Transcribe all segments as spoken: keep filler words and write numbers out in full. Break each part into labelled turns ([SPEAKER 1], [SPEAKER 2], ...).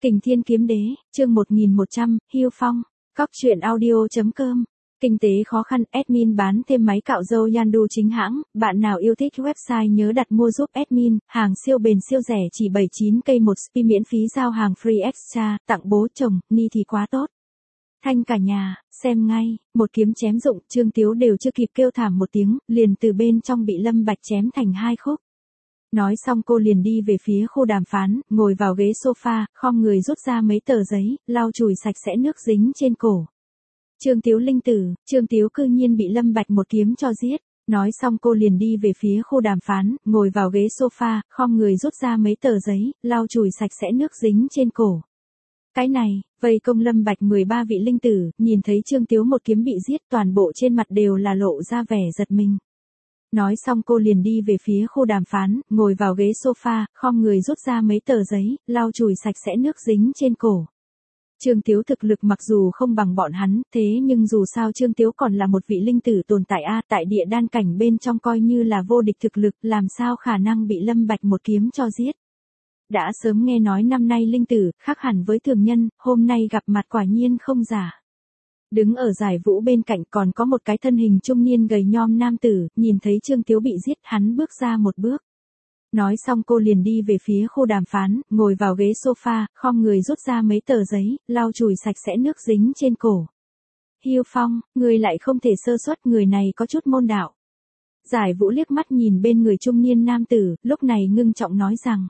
[SPEAKER 1] Kình Thiên Kiếm Đế, chương một nghìn một trăm, Hưu Phong, Cóc Truyện Audio.com. Kinh tế khó khăn, admin bán thêm máy cạo râu Yandu chính hãng, bạn nào yêu thích website nhớ đặt mua giúp admin, hàng siêu bền siêu rẻ chỉ bảy mươi chín cây một spi miễn phí giao hàng free extra, tặng bố chồng, ni thì quá tốt. Thanh cả nhà, xem ngay, một kiếm chém rụng, Trương Tiếu đều chưa kịp kêu thảm một tiếng, liền từ bên trong bị Lâm Bạch chém thành hai khúc. Nói xong cô liền đi về phía khu đàm phán, ngồi vào ghế sofa, khom người rút ra mấy tờ giấy, lau chùi sạch sẽ nước dính trên cổ. Trương Tiếu linh tử, Trương Tiếu cư nhiên bị Lâm Bạch một kiếm cho giết. Nói xong cô liền đi về phía khu đàm phán, ngồi vào ghế sofa, khom người rút ra mấy tờ giấy, lau chùi sạch sẽ nước dính trên cổ. Cái này, vây công Lâm Bạch mười ba vị linh tử, nhìn thấy Trương Tiếu một kiếm bị giết, toàn bộ trên mặt đều là lộ ra vẻ giật mình. Nói xong cô liền đi về phía khu đàm phán, ngồi vào ghế sofa, khom người rút ra mấy tờ giấy, lau chùi sạch sẽ nước dính trên cổ. Trương Tiếu thực lực mặc dù không bằng bọn hắn, thế nhưng dù sao Trương Tiếu còn là một vị linh tử tồn tại a, tại địa đan cảnh bên trong coi như là vô địch thực lực, làm sao khả năng bị Lâm Bạch một kiếm cho giết. Đã sớm nghe nói năm nay linh tử, khác hẳn với thường nhân, hôm nay gặp mặt quả nhiên không giả. Đứng ở giải vũ bên cạnh còn có một cái thân hình trung niên gầy nhom nam tử, nhìn thấy Trương Tiếu bị giết, hắn bước ra một bước. Nói xong cô liền đi về phía khu đàm phán, ngồi vào ghế sofa, khom người rút ra mấy tờ giấy, lau chùi sạch sẽ nước dính trên cổ. Hưu Phong, người lại không thể sơ suất, người này có chút môn đạo. Giải vũ liếc mắt nhìn bên người trung niên nam tử, lúc này ngưng trọng nói rằng.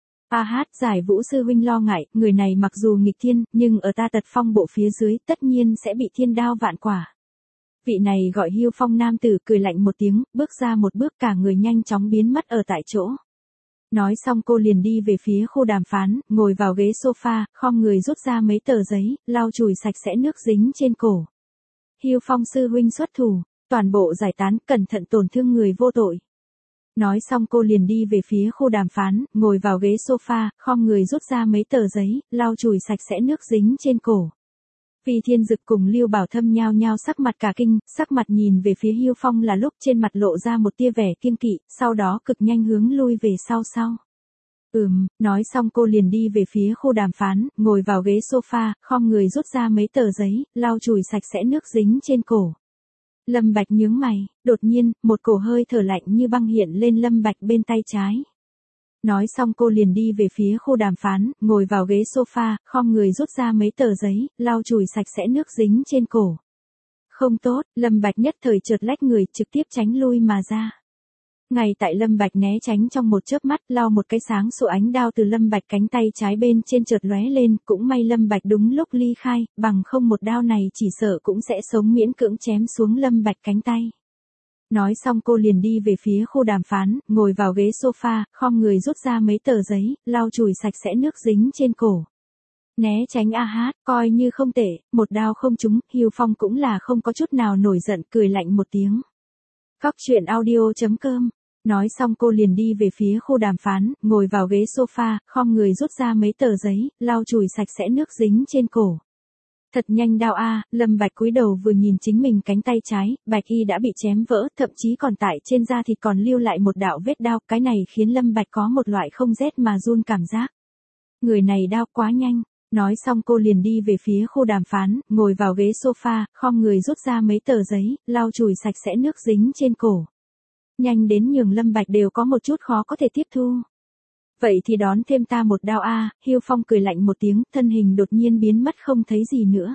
[SPEAKER 1] A hát, Giải vũ sư huynh lo ngại, người này mặc dù nghịch thiên, nhưng ở ta Tật Phong bộ phía dưới, tất nhiên sẽ bị thiên đao vạn quả. Vị này gọi Hưu Phong nam tử cười lạnh một tiếng, bước ra một bước, cả người nhanh chóng biến mất ở tại chỗ. Nói xong cô liền đi về phía khu đàm phán, ngồi vào ghế sofa, khom người rút ra mấy tờ giấy, lau chùi sạch sẽ nước dính trên cổ. Hưu Phong sư huynh xuất thủ, toàn bộ giải tán, cẩn thận tổn thương người vô tội. Nói xong cô liền đi về phía khu đàm phán, ngồi vào ghế sofa, khom người rút ra mấy tờ giấy, lau chùi sạch sẽ nước dính trên cổ. Phi Thiên Dực cùng Lưu Bảo Thâm nhao nhao sắc mặt cả kinh, sắc mặt nhìn về phía Hưu Phong là lúc trên mặt lộ ra một tia vẻ kiêng kỵ, sau đó cực nhanh hướng lui về sau sau. Ừm, nói xong cô liền đi về phía khu đàm phán, ngồi vào ghế sofa, khom người rút ra mấy tờ giấy, lau chùi sạch sẽ nước dính trên cổ. Lâm Bạch nhướng mày, đột nhiên, một cổ hơi thở lạnh như băng hiện lên Lâm Bạch bên tay trái. Nói xong cô liền đi về phía khu đàm phán, ngồi vào ghế sofa, khom người rút ra mấy tờ giấy, lau chùi sạch sẽ nước dính trên cổ. Không tốt, Lâm Bạch nhất thời chợt lách người, trực tiếp tránh lui mà ra. Ngay tại Lâm Bạch né tránh trong một chớp mắt, lao một cái sáng sủa ánh đao từ Lâm Bạch cánh tay trái bên trên chợt lóe lên, cũng may Lâm Bạch đúng lúc ly khai, bằng không một đao này chỉ sợ cũng sẽ sống miễn cưỡng chém xuống Lâm Bạch cánh tay. Nói xong cô liền đi về phía khu đàm phán, ngồi vào ghế sofa, khom người rút ra mấy tờ giấy, lau chùi sạch sẽ nước dính trên cổ. Né tránh a hát, coi như không tệ, một đao không trúng, Hưu Phong cũng là không có chút nào nổi giận, cười lạnh một tiếng. Cóc Truyện Audio.com. Nói xong cô liền đi về phía khu đàm phán, ngồi vào ghế sofa, khom người rút ra mấy tờ giấy, lau chùi sạch sẽ nước dính trên cổ. Thật nhanh đao a, Lâm Bạch cúi đầu vừa nhìn chính mình cánh tay trái, bạch y đã bị chém vỡ, thậm chí còn tại trên da thịt còn lưu lại một đạo vết đao, cái này khiến Lâm Bạch có một loại không rét mà run cảm giác. Người này đao quá nhanh. Nói xong cô liền đi về phía khu đàm phán, ngồi vào ghế sofa, khom người rút ra mấy tờ giấy, lau chùi sạch sẽ nước dính trên cổ. Nhanh đến nhường Lâm Bạch đều có một chút khó có thể tiếp thu. Vậy thì đón thêm ta một đao a, Hưu Phong cười lạnh một tiếng, thân hình đột nhiên biến mất không thấy gì nữa.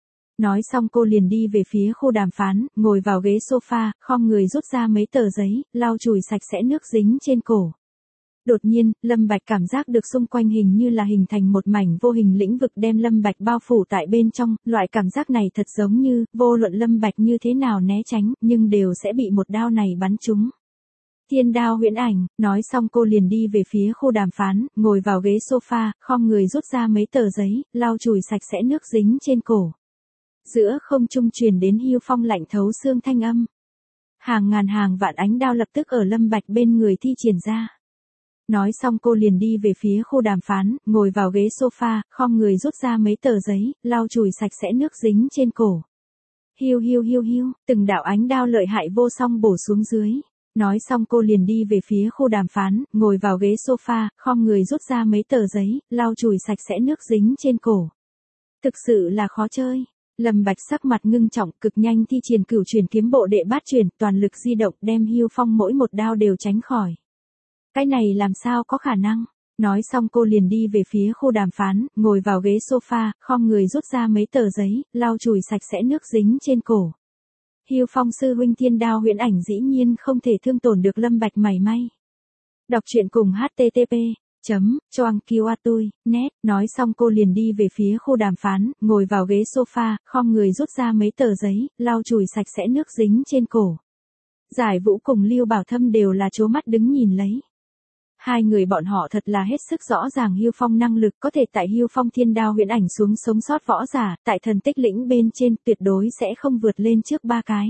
[SPEAKER 1] Nói xong cô liền đi về phía khu đàm phán, ngồi vào ghế sofa, khom người rút ra mấy tờ giấy, lau chùi sạch sẽ nước dính trên cổ. Đột nhiên, Lâm Bạch cảm giác được xung quanh hình như là hình thành một mảnh vô hình lĩnh vực đem Lâm Bạch bao phủ tại bên trong, loại cảm giác này thật giống như, vô luận Lâm Bạch như thế nào né tránh, nhưng đều sẽ bị một đao này bắn trúng. Thiên đao huyễn ảnh, nói xong cô liền đi về phía khu đàm phán, ngồi vào ghế sofa, khom người rút ra mấy tờ giấy, lau chùi sạch sẽ nước dính trên cổ. Giữa không trung truyền đến Hưu Phong lạnh thấu xương thanh âm. Hàng ngàn hàng vạn ánh đao lập tức ở Lâm Bạch bên người thi triển ra. Nói xong cô liền đi về phía khu đàm phán, ngồi vào ghế sofa, khom người rút ra mấy tờ giấy, lau chùi sạch sẽ nước dính trên cổ. Hiu hiu hiu hiu, từng đạo ánh đao lợi hại vô song bổ xuống dưới. Nói xong cô liền đi về phía khu đàm phán, ngồi vào ghế sofa, khom người rút ra mấy tờ giấy, lau chùi sạch sẽ nước dính trên cổ. Thực sự là khó chơi. Lâm Bạch sắc mặt ngưng trọng, cực nhanh thi triển cửu chuyển kiếm bộ đệ bát chuyển, toàn lực di động đem Hưu Phong mỗi một đao đều tránh khỏi. Cái này làm sao có khả năng? Nói xong cô liền đi về phía khu đàm phán, ngồi vào ghế sofa, khom người rút ra mấy tờ giấy, lau chùi sạch sẽ nước dính trên cổ. Hưu Phong sư huynh thiên đao huyễn ảnh dĩ nhiên không thể thương tổn được Lâm Bạch mảy may. Đọc truyện cùng H T T P chấm choang kiwa tui net. Nói xong cô liền đi về phía khu đàm phán, ngồi vào ghế sofa, khom người rút ra mấy tờ giấy, lau chùi sạch sẽ nước dính trên cổ. Giải Vũ cùng Lưu Bảo Thâm đều là trố mắt đứng nhìn lấy. Hai người bọn họ thật là hết sức rõ ràng Hưu Phong năng lực, có thể tại Hưu Phong thiên đao huyễn ảnh xuống sống sót võ giả, tại thần tích lĩnh bên trên tuyệt đối sẽ không vượt lên trước ba cái.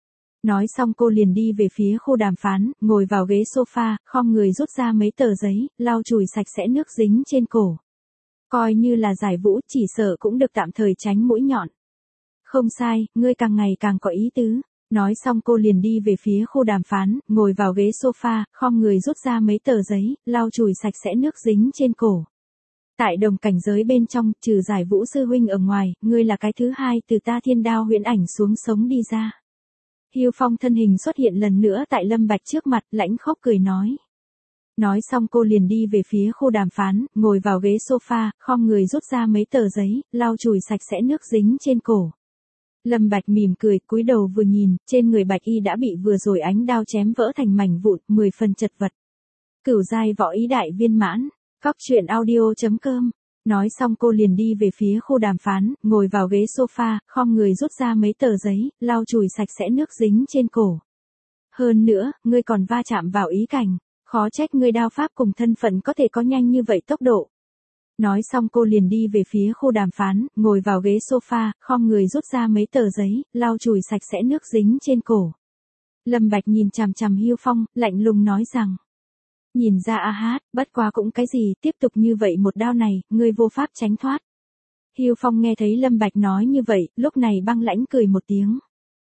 [SPEAKER 1] Nói xong cô liền đi về phía khu đàm phán, ngồi vào ghế sofa, khom người rút ra mấy tờ giấy, lau chùi sạch sẽ nước dính trên cổ. Coi như là Giải Vũ, chỉ sợ cũng được tạm thời tránh mũi nhọn. Không sai, ngươi càng ngày càng có ý tứ. Nói xong cô liền đi về phía khu đàm phán, ngồi vào ghế sofa, khom người rút ra mấy tờ giấy, lau chùi sạch sẽ nước dính trên cổ. Tại đồng cảnh giới bên trong, trừ Giải Vũ sư huynh ở ngoài, ngươi là cái thứ hai từ ta thiên đao huyễn ảnh xuống sống đi ra. Hưu Phong thân hình xuất hiện lần nữa tại Lâm Bạch trước mặt, lãnh khốc cười nói. Nói xong cô liền đi về phía khu đàm phán, ngồi vào ghế sofa, khom người rút ra mấy tờ giấy, lau chùi sạch sẽ nước dính trên cổ. Lâm Bạch mỉm cười, cúi đầu vừa nhìn, trên người Bạch Y đã bị vừa rồi ánh đao chém vỡ thành mảnh vụn, mười phần chật vật. Cửu giai võ ý đại viên mãn, cóc truyện audio chấm com. Nói xong cô liền đi về phía khu đàm phán, ngồi vào ghế sofa, khom người rút ra mấy tờ giấy, lau chùi sạch sẽ nước dính trên cổ. Hơn nữa, ngươi còn va chạm vào ý cảnh, khó trách ngươi đao pháp cùng thân phận có thể có nhanh như vậy tốc độ. Nói xong cô liền đi về phía khu đàm phán, ngồi vào ghế sofa, khom người rút ra mấy tờ giấy, lau chùi sạch sẽ nước dính trên cổ. Lâm Bạch nhìn chằm chằm Hưu Phong, lạnh lùng nói rằng. Nhìn ra a hát, bất quá cũng cái gì, tiếp tục như vậy một đao này, ngươi vô pháp tránh thoát. Hưu Phong nghe thấy Lâm Bạch nói như vậy, lúc này băng lãnh cười một tiếng.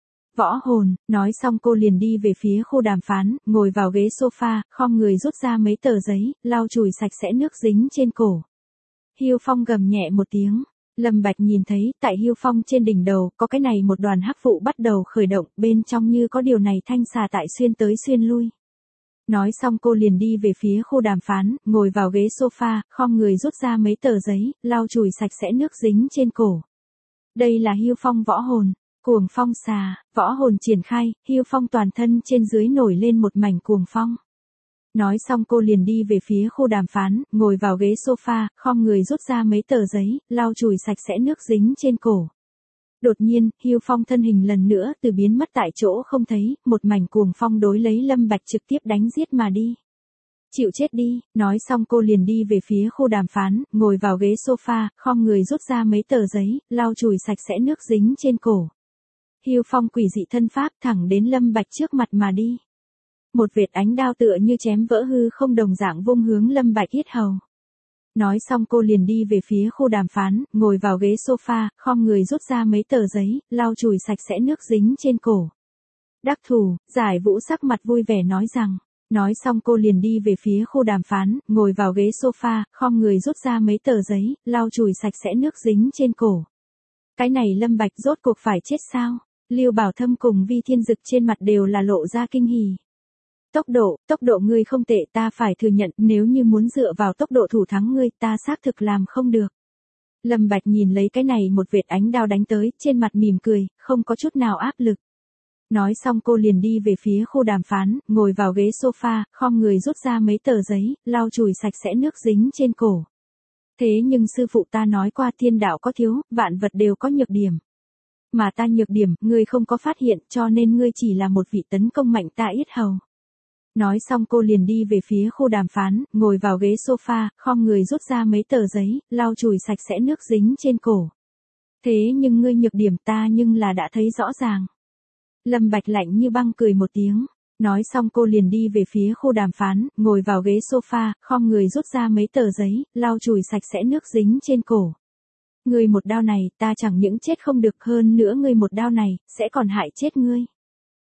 [SPEAKER 1] Võ hồn, nói xong cô liền đi về phía khu đàm phán, ngồi vào ghế sofa, khom người rút ra mấy tờ giấy, lau chùi sạch sẽ nước dính trên cổ. Hưu Phong gầm nhẹ một tiếng. Lâm Bạch nhìn thấy, tại Hưu Phong trên đỉnh đầu, có cái này một đoàn hắc vụ bắt đầu khởi động, bên trong như có điều này thanh xà tại xuyên tới xuyên lui. Nói xong cô liền đi về phía khu đàm phán, ngồi vào ghế sofa, khom người rút ra mấy tờ giấy, lau chùi sạch sẽ nước dính trên cổ. Đây là Hưu Phong võ hồn, cuồng phong xà, võ hồn triển khai, Hưu Phong toàn thân trên dưới nổi lên một mảnh cuồng phong. Nói xong cô liền đi về phía khu đàm phán, ngồi vào ghế sofa, khom người rút ra mấy tờ giấy, lau chùi sạch sẽ nước dính trên cổ. Đột nhiên, Hưu Phong thân hình lần nữa từ biến mất tại chỗ không thấy, một mảnh cuồng phong đối lấy Lâm Bạch trực tiếp đánh giết mà đi. Chịu chết đi, nói xong cô liền đi về phía khu đàm phán, ngồi vào ghế sofa, khom người rút ra mấy tờ giấy, lau chùi sạch sẽ nước dính trên cổ. Hưu Phong quỷ dị thân pháp thẳng đến Lâm Bạch trước mặt mà đi. Một vệt ánh đao tựa như chém vỡ hư không đồng dạng vung hướng Lâm Bạch yết hầu. Nói xong cô liền đi về phía khu đàm phán, ngồi vào ghế sofa, khom người rút ra mấy tờ giấy, lau chùi sạch sẽ nước dính trên cổ. Đắc thủ, Giải Vũ sắc mặt vui vẻ nói rằng. Nói xong cô liền đi về phía khu đàm phán, ngồi vào ghế sofa, khom người rút ra mấy tờ giấy, lau chùi sạch sẽ nước dính trên cổ. Cái này Lâm Bạch rốt cuộc phải chết sao? Lưu Bảo Thâm cùng Vi Thiên Dực trên mặt đều là lộ ra kinh hỉ. Tốc độ, tốc độ ngươi không tệ, ta phải thừa nhận, nếu như muốn dựa vào tốc độ thủ thắng ngươi, ta xác thực làm không được. Lâm Bạch nhìn lấy cái này một vệt ánh đao đánh tới, trên mặt mỉm cười, không có chút nào áp lực. Nói xong cô liền đi về phía khu đàm phán, ngồi vào ghế sofa, khom người rút ra mấy tờ giấy, lau chùi sạch sẽ nước dính trên cổ. Thế nhưng sư phụ ta nói qua thiên đạo có thiếu, vạn vật đều có nhược điểm. Mà ta nhược điểm, ngươi không có phát hiện, cho nên ngươi chỉ là một vị tấn công mạnh ta yết hầu. Nói xong cô liền đi về phía khu đàm phán, ngồi vào ghế sofa, khom người rút ra mấy tờ giấy, lau chùi sạch sẽ nước dính trên cổ. Thế nhưng ngươi nhược điểm ta nhưng là đã thấy rõ ràng. Lâm Bạch lạnh như băng cười một tiếng. Nói xong cô liền đi về phía khu đàm phán, ngồi vào ghế sofa, khom người rút ra mấy tờ giấy, lau chùi sạch sẽ nước dính trên cổ. Ngươi một đao này, ta chẳng những chết không được hơn nữa ngươi một đao này, sẽ còn hại chết ngươi.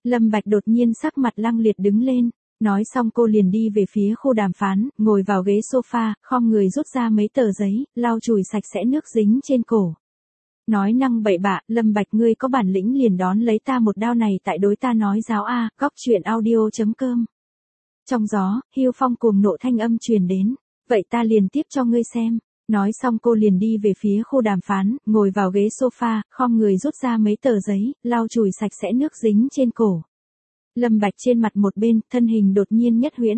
[SPEAKER 1] Lâm Bạch đột nhiên sắc mặt lăng liệt đứng lên. Nói xong cô liền đi về phía khu đàm phán, ngồi vào ghế sofa, khom người rút ra mấy tờ giấy, lau chùi sạch sẽ nước dính trên cổ. Nói năng bậy bạ, Lâm Bạch ngươi có bản lĩnh liền đón lấy ta một đao này tại đối ta nói giáo a, góc truyện audio chấm com. Trong gió, Hưu Phong cuồng nộ thanh âm truyền đến, vậy ta liền tiếp cho ngươi xem. Nói xong cô liền đi về phía khu đàm phán, ngồi vào ghế sofa, khom người rút ra mấy tờ giấy, lau chùi sạch sẽ nước dính trên cổ. Lâm Bạch trên mặt một bên, thân hình đột nhiên nhất huyễn.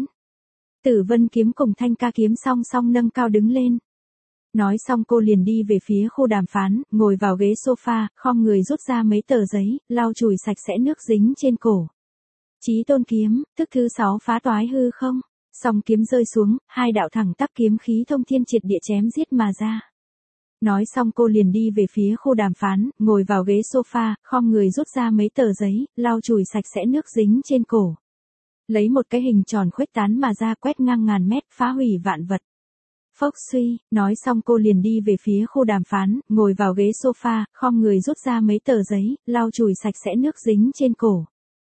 [SPEAKER 1] Tử Vân kiếm cùng Thanh Ca kiếm song song nâng cao đứng lên. Nói xong cô liền đi về phía khu đàm phán, ngồi vào ghế sofa, khom người rút ra mấy tờ giấy, lau chùi sạch sẽ nước dính trên cổ. Chí Tôn kiếm, thức thứ sáu phá toái hư không, song kiếm rơi xuống, hai đạo thẳng tắp kiếm khí thông thiên triệt địa chém giết mà ra. Nói xong cô liền đi về phía khu đàm phán, ngồi vào ghế sofa, khom người rút ra mấy tờ giấy, lau chùi sạch sẽ nước dính trên cổ. Lấy một cái hình tròn khuếch tán mà ra quét ngang ngàn mét, phá hủy vạn vật. Phốc suy, nói xong cô liền đi về phía khu đàm phán, ngồi vào ghế sofa, khom người rút ra mấy tờ giấy, lau chùi sạch sẽ nước dính trên cổ.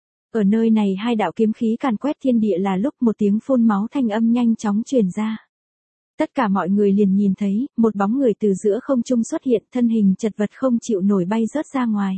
[SPEAKER 1] Ở nơi này hai đạo kiếm khí càn quét thiên địa là lúc một tiếng phun máu thanh âm nhanh chóng truyền ra. Tất cả mọi người liền nhìn thấy, một bóng người từ giữa không trung xuất hiện, thân hình chật vật không chịu nổi bay rớt ra ngoài.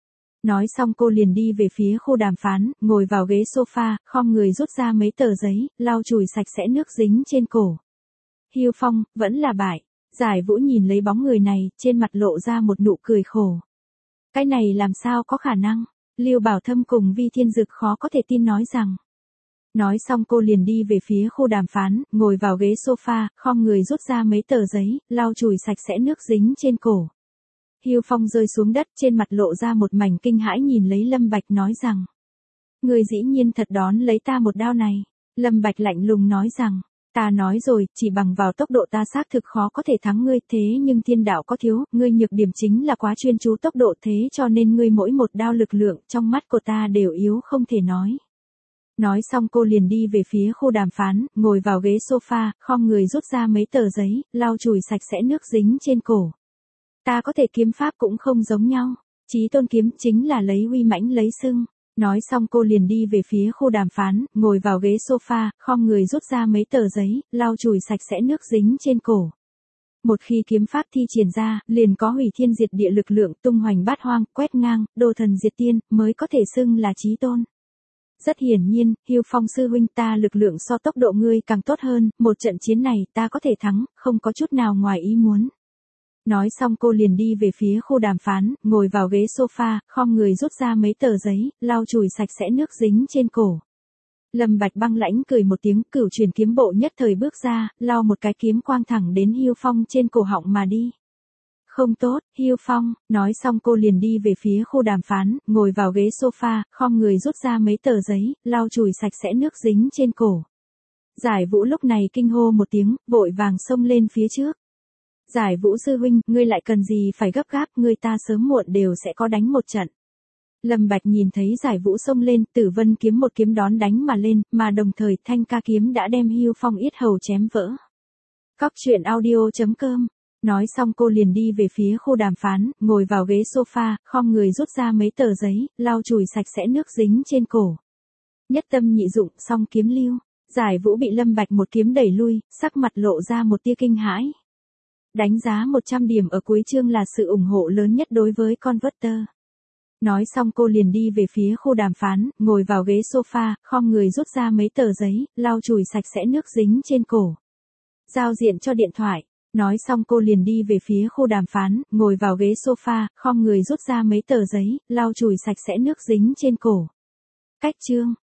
[SPEAKER 1] Nói xong cô liền đi về phía khu đàm phán, ngồi vào ghế sofa, khom người rút ra mấy tờ giấy, lau chùi sạch sẽ nước dính trên cổ. Hưu Phong, vẫn là bại. Giải Vũ nhìn lấy bóng người này, trên mặt lộ ra một nụ cười khổ. Cái này làm sao có khả năng? Lưu Bảo Thâm cùng Vi Thiên Dực khó có thể tin nói rằng. Nói xong cô liền đi về phía khu đàm phán, ngồi vào ghế sofa, khom người rút ra mấy tờ giấy, lau chùi sạch sẽ nước dính trên cổ. Hưu Phong rơi xuống đất, trên mặt lộ ra một mảnh kinh hãi nhìn lấy Lâm Bạch nói rằng. Người dĩ nhiên thật đón lấy ta một đao này. Lâm Bạch lạnh lùng nói rằng. Ta nói rồi, chỉ bằng vào tốc độ ta xác thực khó có thể thắng ngươi, thế nhưng thiên đạo có thiếu, ngươi nhược điểm chính là quá chuyên chú tốc độ, thế cho nên ngươi mỗi một đao lực lượng trong mắt của ta đều yếu không thể nói. Nói xong cô liền đi về phía khu đàm phán, ngồi vào ghế sofa, khom người rút ra mấy tờ giấy, lau chùi sạch sẽ nước dính trên cổ. Ta có thể kiếm pháp cũng không giống nhau, Chí Tôn kiếm chính là lấy uy mãnh lấy sưng. Nói xong cô liền đi về phía khu đàm phán, ngồi vào ghế sofa, khom người rút ra mấy tờ giấy, lau chùi sạch sẽ nước dính trên cổ. Một khi kiếm pháp thi triển ra, liền có hủy thiên diệt địa lực lượng tung hoành bát hoang, quét ngang, đồ thần diệt tiên, mới có thể xưng là chí tôn. Rất hiển nhiên, Hưu Phong sư huynh ta lực lượng so tốc độ ngươi càng tốt hơn, một trận chiến này ta có thể thắng, không có chút nào ngoài ý muốn. Nói xong cô liền đi về phía khu đàm phán, ngồi vào ghế sofa, khom người rút ra mấy tờ giấy, lau chùi sạch sẽ nước dính trên cổ. Lâm Bạch băng lãnh cười một tiếng, cửu truyền kiếm bộ nhất thời bước ra, lau một cái kiếm quang thẳng đến Hưu Phong trên cổ họng mà đi. Không tốt, Hưu Phong, nói xong cô liền đi về phía khu đàm phán, ngồi vào ghế sofa, khom người rút ra mấy tờ giấy, lau chùi sạch sẽ nước dính trên cổ. Giải Vũ lúc này kinh hô một tiếng, vội vàng xông lên phía trước. Giải Vũ sư huynh, ngươi lại cần gì phải gấp gáp, ngươi ta sớm muộn đều sẽ có đánh một trận. Lâm Bạch nhìn thấy Giải Vũ xông lên, Tử Vân kiếm một kiếm đón đánh mà lên, mà đồng thời Thanh Ca kiếm đã đem Hưu Phong yết hầu chém vỡ. Góc truyện audio chấm com. Nói xong cô liền đi về phía khu đàm phán, ngồi vào ghế sofa, khom người rút ra mấy tờ giấy, lau chùi sạch sẽ nước dính trên cổ. Nhất tâm nhị dụng, song kiếm lưu. Giải Vũ bị Lâm Bạch một kiếm đẩy lui, sắc mặt lộ ra một tia kinh hãi. Đánh giá một trăm điểm ở cuối chương là sự ủng hộ lớn nhất đối với Converter. Nói xong cô liền đi về phía khu đàm phán, ngồi vào ghế sofa, khom người rút ra mấy tờ giấy, lau chùi sạch sẽ nước dính trên cổ. Giao diện cho điện thoại. Nói xong cô liền đi về phía khu đàm phán, ngồi vào ghế sofa, khom người rút ra mấy tờ giấy, lau chùi sạch sẽ nước dính trên cổ. Cách chương.